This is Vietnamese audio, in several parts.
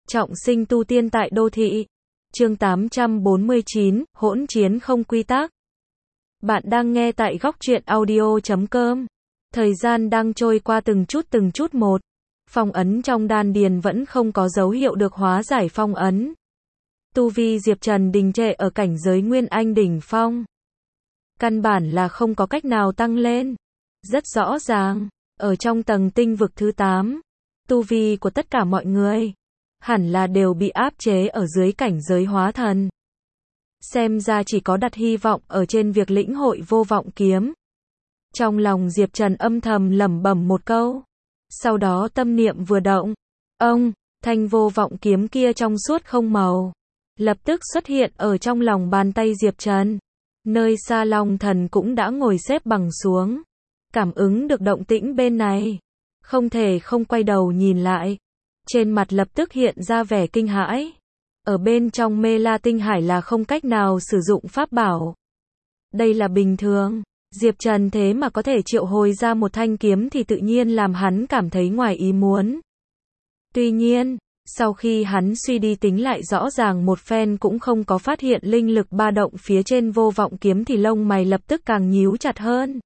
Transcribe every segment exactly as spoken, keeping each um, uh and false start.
Trọng sinh tu tiên tại đô thị. Chương tám trăm bốn mươi chín, hỗn chiến không quy tắc. Bạn đang nghe tại góc truyện audio chấm com. Thời gian đang trôi qua từng chút từng chút một. Phong ấn trong đan điền vẫn không có dấu hiệu được hóa giải phong ấn. Tu vi Diệp Trần đình trệ ở cảnh giới Nguyên Anh đỉnh phong. Căn bản là không có cách nào tăng lên. Rất rõ ràng, ở trong tầng tinh vực thứ tám, tu vi của tất cả mọi người hẳn là đều bị áp chế ở dưới cảnh giới hóa thần. Xem ra chỉ có đặt hy vọng ở trên việc lĩnh hội vô vọng kiếm. Trong lòng Diệp Trần âm thầm lẩm bẩm một câu. Sau đó tâm niệm vừa động. Ông, thanh vô vọng kiếm kia trong suốt không màu. Lập tức xuất hiện ở trong lòng bàn tay Diệp Trần. Nơi xa Long Thần cũng đã ngồi xếp bằng xuống. Cảm ứng được động tĩnh bên này. Không thể không quay đầu nhìn lại. Trên mặt lập tức hiện ra vẻ kinh hãi. Ở bên trong Mê La Tinh Hải là không cách nào sử dụng pháp bảo. Đây là bình thường. Diệp Trần thế mà có thể triệu hồi ra một thanh kiếm thì tự nhiên làm hắn cảm thấy ngoài ý muốn. Tuy nhiên, sau khi hắn suy đi tính lại rõ ràng một phen cũng không có phát hiện linh lực ba động phía trên vô vọng kiếm thì lông mày lập tức càng nhíu chặt hơn.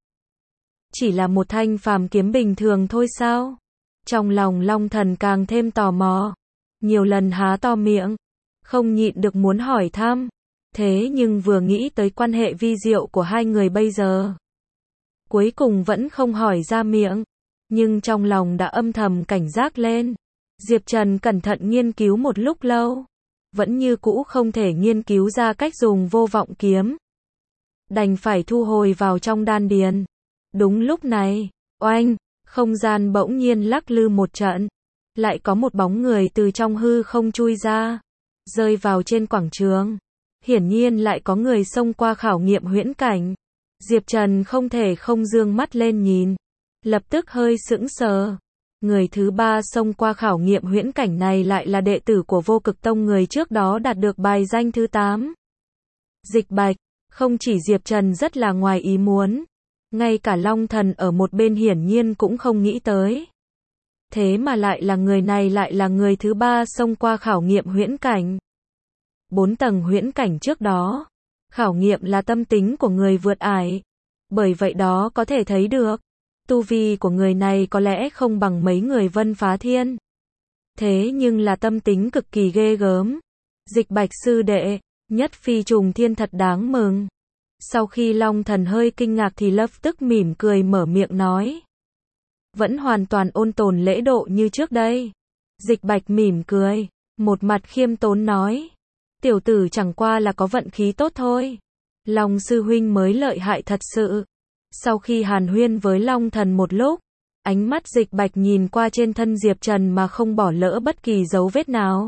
Chỉ là một thanh phàm kiếm bình thường thôi sao? Trong lòng Long Thần càng thêm tò mò. Nhiều lần há to miệng. Không nhịn được muốn hỏi thăm. Thế nhưng vừa nghĩ tới quan hệ vi diệu của hai người bây giờ. Cuối cùng vẫn không hỏi ra miệng. Nhưng trong lòng đã âm thầm cảnh giác lên. Diệp Trần cẩn thận nghiên cứu một lúc lâu. Vẫn như cũ không thể nghiên cứu ra cách dùng vô vọng kiếm. Đành phải thu hồi vào trong đan điền. Đúng lúc này, oanh, không gian bỗng nhiên lắc lư một trận. Lại có một bóng người từ trong hư không chui ra. Rơi vào trên quảng trường. Hiển nhiên lại có người xông qua khảo nghiệm huyễn cảnh. Diệp Trần không thể không dương mắt lên nhìn. Lập tức hơi sững sờ. Người thứ ba xông qua khảo nghiệm huyễn cảnh này lại là đệ tử của Vô Cực Tông người trước đó đạt được bài danh thứ tám. Dịch Bạch. Không chỉ Diệp Trần rất là ngoài ý muốn. Ngay cả Long Thần ở một bên hiển nhiên cũng không nghĩ tới. Thế mà lại là người này lại là người thứ ba xông qua khảo nghiệm huyễn cảnh. Bốn tầng huyễn cảnh trước đó. Khảo nghiệm là tâm tính của người vượt ải. Bởi vậy đó có thể thấy được. Tu vi của người này có lẽ không bằng mấy người Vân Phá Thiên. Thế nhưng là tâm tính cực kỳ ghê gớm. Dịch Bạch sư đệ, nhất phi trùng thiên thật đáng mừng. Sau khi Long Thần hơi kinh ngạc thì lập tức mỉm cười mở miệng nói. Vẫn hoàn toàn ôn tồn lễ độ như trước đây. Dịch Bạch mỉm cười, một mặt khiêm tốn nói. Tiểu tử chẳng qua là có vận khí tốt thôi. Long sư huynh mới lợi hại thật sự. Sau khi hàn huyên với Long Thần một lúc, ánh mắt Dịch Bạch nhìn qua trên thân Diệp Trần mà không bỏ lỡ bất kỳ dấu vết nào.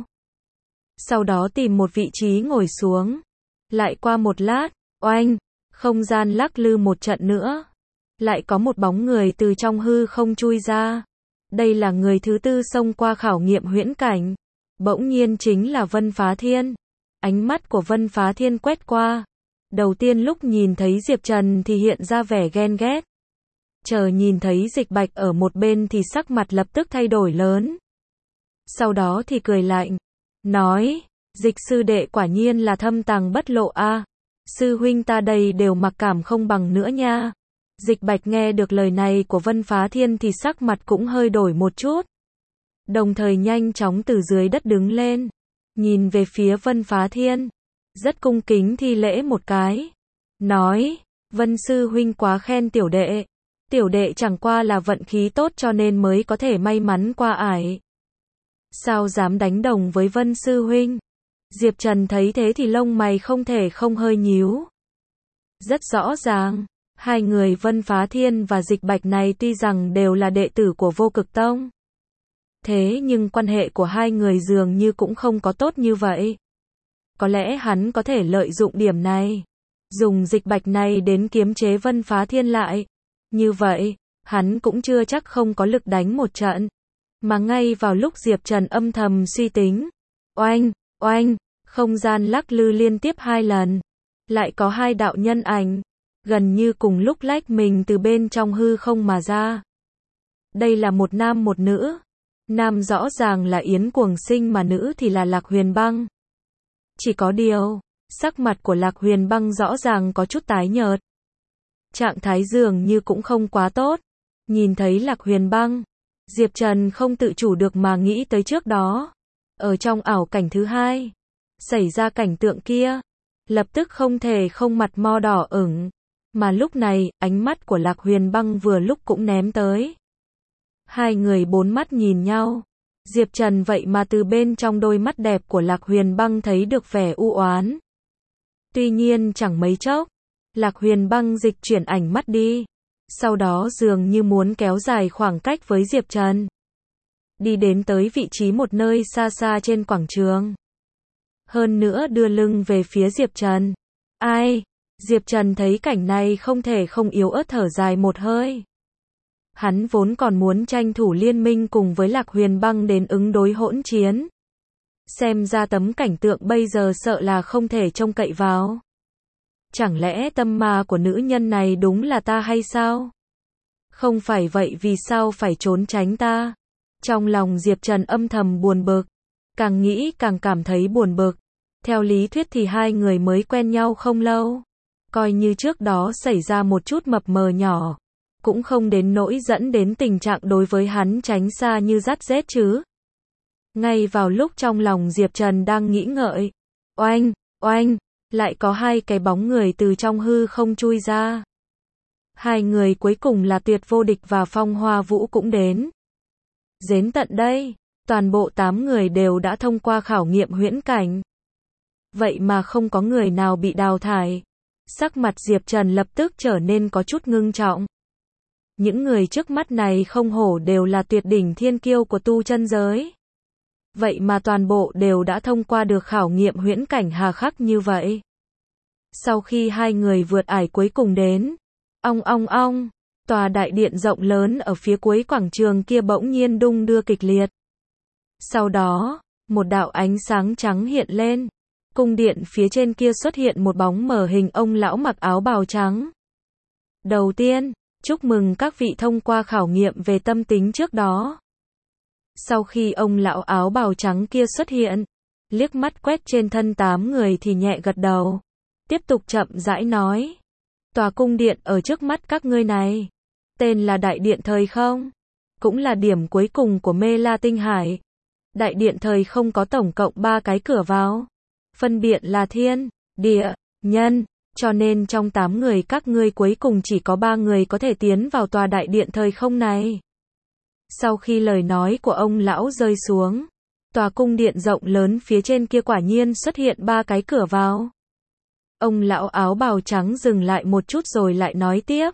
Sau đó tìm một vị trí ngồi xuống. Lại qua một lát, oanh, không gian lắc lư một trận nữa. Lại có một bóng người từ trong hư không chui ra. Đây là người thứ tư xông qua khảo nghiệm huyễn cảnh. Bỗng nhiên chính là Vân Phá Thiên. Ánh mắt của Vân Phá Thiên quét qua. Đầu tiên lúc nhìn thấy Diệp Trần thì hiện ra vẻ ghen ghét. Chờ nhìn thấy Dịch Bạch ở một bên thì sắc mặt lập tức thay đổi lớn. Sau đó thì cười lạnh. Nói, Dịch sư đệ quả nhiên là thâm tàng bất lộ a. Sư huynh ta đây đều mặc cảm không bằng nữa nha. Dịch Bạch nghe được lời này của Vân Phá Thiên thì sắc mặt cũng hơi đổi một chút. Đồng thời nhanh chóng từ dưới đất đứng lên. Nhìn về phía Vân Phá Thiên. Rất cung kính thi lễ một cái. Nói, Vân sư huynh quá khen tiểu đệ. Tiểu đệ chẳng qua là vận khí tốt cho nên mới có thể may mắn qua ải. Sao dám đánh đồng với Vân sư huynh? Diệp Trần thấy thế thì lông mày không thể không hơi nhíu. Rất rõ ràng, hai người Vân Phá Thiên và Dịch Bạch này tuy rằng đều là đệ tử của Vô Cực Tông. Thế nhưng quan hệ của hai người dường như cũng không có tốt như vậy. Có lẽ hắn có thể lợi dụng điểm này. Dùng Dịch Bạch này đến kiềm chế Vân Phá Thiên lại. Như vậy, hắn cũng chưa chắc không có lực đánh một trận. Mà ngay vào lúc Diệp Trần âm thầm suy tính. Oanh, oanh, không gian lắc lư liên tiếp hai lần. Lại có hai đạo nhân ảnh. Gần như cùng lúc lách mình từ bên trong hư không mà ra. Đây là một nam một nữ. Nam rõ ràng là Yến Cuồng Sinh mà nữ thì là Lạc Huyền Băng. Chỉ có điều, sắc mặt của Lạc Huyền Băng rõ ràng có chút tái nhợt. Trạng thái dường như cũng không quá tốt. Nhìn thấy Lạc Huyền Băng, Diệp Trần không tự chủ được mà nghĩ tới trước đó. Ở trong ảo cảnh thứ hai, xảy ra cảnh tượng kia, lập tức không thể không mặt mo đỏ ửng. Mà lúc này, ánh mắt của Lạc Huyền Băng vừa lúc cũng ném tới. Hai người bốn mắt nhìn nhau. Diệp Trần vậy mà từ bên trong đôi mắt đẹp của Lạc Huyền Băng thấy được vẻ u oán. Tuy nhiên chẳng mấy chốc, Lạc Huyền Băng dịch chuyển ảnh mắt đi. Sau đó dường như muốn kéo dài khoảng cách với Diệp Trần. Đi đến tới vị trí một nơi xa xa trên quảng trường. Hơn nữa đưa lưng về phía Diệp Trần. Ai? Diệp Trần thấy cảnh này không thể không yếu ớt thở dài một hơi. Hắn vốn còn muốn tranh thủ liên minh cùng với Lạc Huyền Băng đến ứng đối hỗn chiến. Xem ra tấm cảnh tượng bây giờ sợ là không thể trông cậy vào. Chẳng lẽ tâm ma của nữ nhân này đúng là ta hay sao? Không phải vậy vì sao phải trốn tránh ta? Trong lòng Diệp Trần âm thầm buồn bực. Càng nghĩ càng cảm thấy buồn bực. Theo lý thuyết thì hai người mới quen nhau không lâu. Coi như trước đó xảy ra một chút mập mờ nhỏ. Cũng không đến nỗi dẫn đến tình trạng đối với hắn tránh xa như dắt rết chứ. Ngay vào lúc trong lòng Diệp Trần đang nghĩ ngợi. Oanh, oanh, lại có hai cái bóng người từ trong hư không chui ra. Hai người cuối cùng là Tuyệt Vô Địch và Phong Hoa Vũ cũng đến. Đến tận đây, toàn bộ tám người đều đã thông qua khảo nghiệm huyễn cảnh. Vậy mà không có người nào bị đào thải. Sắc mặt Diệp Trần lập tức trở nên có chút ngưng trọng. Những người trước mắt này không hổ đều là tuyệt đỉnh thiên kiêu của tu chân giới. Vậy mà toàn bộ đều đã thông qua được khảo nghiệm huyễn cảnh hà khắc như vậy. Sau khi hai người vượt ải cuối cùng đến, ong ong ong, tòa đại điện rộng lớn ở phía cuối quảng trường kia bỗng nhiên đung đưa kịch liệt. Sau đó, một đạo ánh sáng trắng hiện lên. Cung điện phía trên kia xuất hiện một bóng mờ hình ông lão mặc áo bào trắng. Đầu tiên, chúc mừng các vị thông qua khảo nghiệm về tâm tính trước đó. Sau khi ông lão áo bào trắng kia xuất hiện, liếc mắt quét trên thân tám người thì nhẹ gật đầu. Tiếp tục chậm rãi nói. Tòa cung điện ở trước mắt các ngươi này, tên là Đại Điện Thời Không. Cũng là điểm cuối cùng của Mê La Tinh Hải. Đại Điện Thời Không có tổng cộng ba cái cửa vào. Phân biệt là thiên, địa, nhân. Cho nên trong tám người các ngươi cuối cùng chỉ có ba người có thể tiến vào tòa Đại Điện Thời Không này. Sau khi lời nói của ông lão rơi xuống, tòa cung điện rộng lớn phía trên kia quả nhiên xuất hiện ba cái cửa vào. Ông lão áo bào trắng dừng lại một chút rồi lại nói tiếp.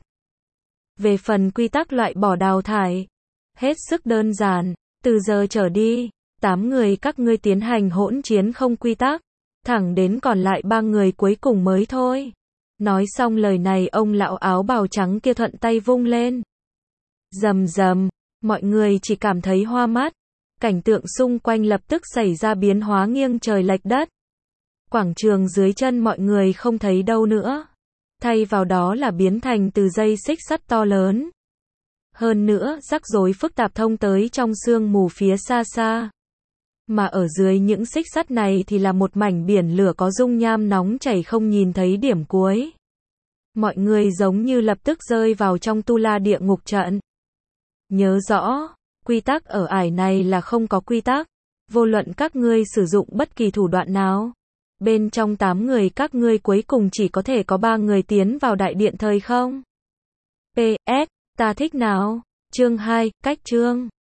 Về phần quy tắc loại bỏ đào thải, hết sức đơn giản, từ giờ trở đi, tám người các ngươi tiến hành hỗn chiến không quy tắc, thẳng đến còn lại ba người cuối cùng mới thôi. Nói xong lời này ông lão áo bào trắng kia thuận tay vung lên. Rầm rầm, mọi người chỉ cảm thấy hoa mắt, cảnh tượng xung quanh lập tức xảy ra biến hóa nghiêng trời lệch đất. Quảng trường dưới chân mọi người không thấy đâu nữa. Thay vào đó là biến thành từ dây xích sắt to lớn. Hơn nữa, rắc rối phức tạp thông tới trong sương mù phía xa xa. Mà ở dưới những xích sắt này thì là một mảnh biển lửa có dung nham nóng chảy không nhìn thấy điểm cuối. Mọi người giống như lập tức rơi vào trong tu la địa ngục trận. Nhớ rõ, quy tắc ở ải này là không có quy tắc. Vô luận các ngươi sử dụng bất kỳ thủ đoạn nào. Bên trong tám người các ngươi cuối cùng chỉ có thể có ba người tiến vào Đại Điện Thời Không. pê ét, ta thích nào? Chương hai, cách chương.